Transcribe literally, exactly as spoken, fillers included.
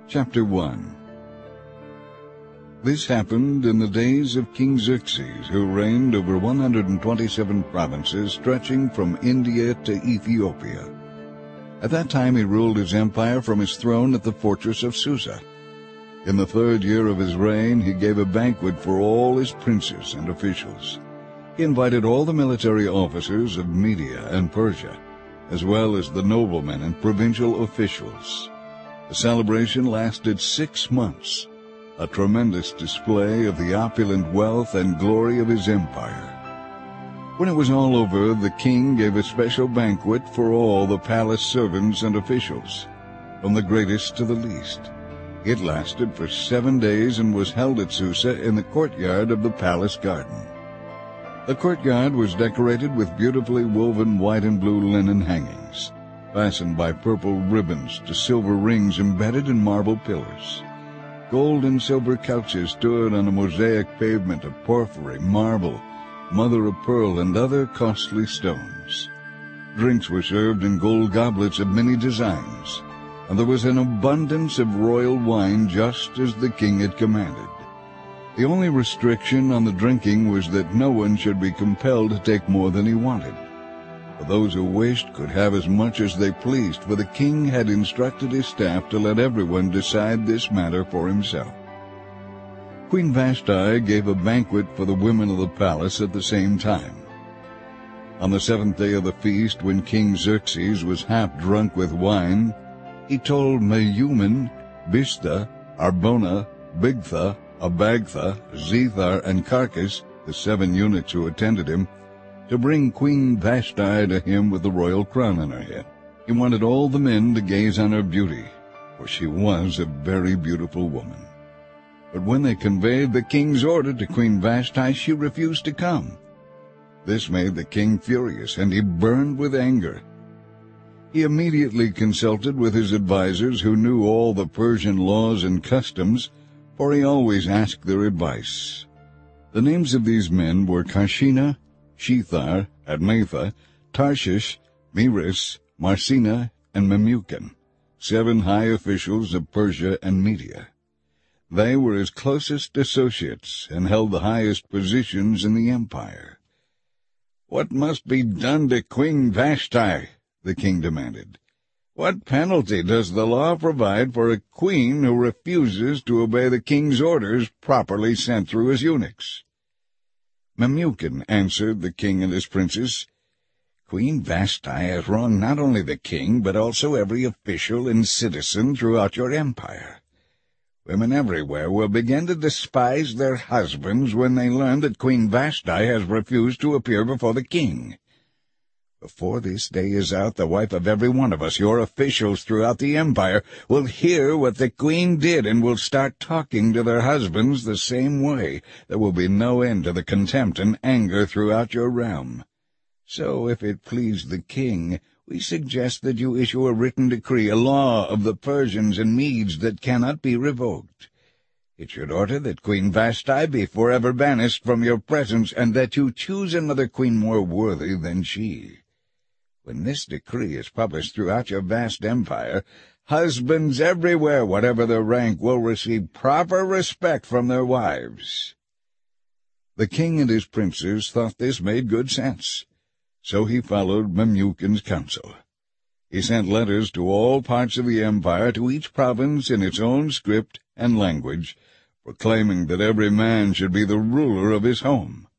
Chapter one. This happened in the days of King Xerxes, who reigned over one hundred twenty-seven provinces stretching from India to Ethiopia. At that time he ruled his empire from his throne at the fortress of Susa. In the third year of his reign he gave a banquet for all his princes and officials. He invited all the military officers of Media and Persia, as well as the noblemen and provincial officials. The celebration lasted six months, a tremendous display of the opulent wealth and glory of his empire. When it was all over, the king gave a special banquet for all the palace servants and officials, from the greatest to the least. It lasted for seven days and was held at Susa in the courtyard of the palace garden. The courtyard was decorated with beautifully woven white and blue linen hangings, fastened by purple ribbons to silver rings embedded in marble pillars. Gold and silver couches stood on a mosaic pavement of porphyry, marble, mother of pearl, and other costly stones. Drinks were served in gold goblets of many designs, and there was an abundance of royal wine just as the king had commanded. The only restriction on the drinking was that no one should be compelled to take more than he wanted. For those who wished could have as much as they pleased, for the king had instructed his staff to let everyone decide this matter for himself. Queen Vashti gave a banquet for the women of the palace at the same time. On the seventh day of the feast, when King Xerxes was half drunk with wine, he told Mehuman, Biztha, Arbona, Bigtha, Abagtha, Zethar, and Carcass, the seven eunuchs who attended him, to bring Queen Vashti to him with the royal crown on her head. He wanted all the men to gaze on her beauty, for she was a very beautiful woman. But when they conveyed the king's order to Queen Vashti, she refused to come. This made the king furious, and he burned with anger. He immediately consulted with his advisers, who knew all the Persian laws and customs, for he always asked their advice. The names of these men were Carshena, Shethar, Admatha, Tarshish, Meres, Marsena, and Memucan, seven high officials of Persia and Media. They were his closest associates and held the highest positions in the empire. "What must be done to Queen Vashti?" the king demanded. "What penalty does the law provide for a queen who refuses to obey the king's orders properly sent through his eunuchs?" Memucan answered the king and his princes, "Queen Vashti has wronged not only the king, but also every official and citizen throughout your empire. Women everywhere will begin to despise their husbands when they learn that Queen Vashti has refused to appear before the king. Before this day is out, the wife of every one of us, your officials throughout the empire, will hear what the queen did and will start talking to their husbands the same way. There will be no end to the contempt and anger throughout your realm. So, if it please the king, we suggest that you issue a written decree, a law of the Persians and Medes that cannot be revoked. It should order that Queen Vashti be forever banished from your presence, and that you choose another queen more worthy than she. When this decree is published throughout your vast empire, husbands everywhere, whatever their rank, will receive proper respect from their wives." The king and his princes thought this made good sense, so he followed Memucan's counsel. He sent letters to all parts of the empire, to each province in its own script and language, proclaiming that every man should be the ruler of his home.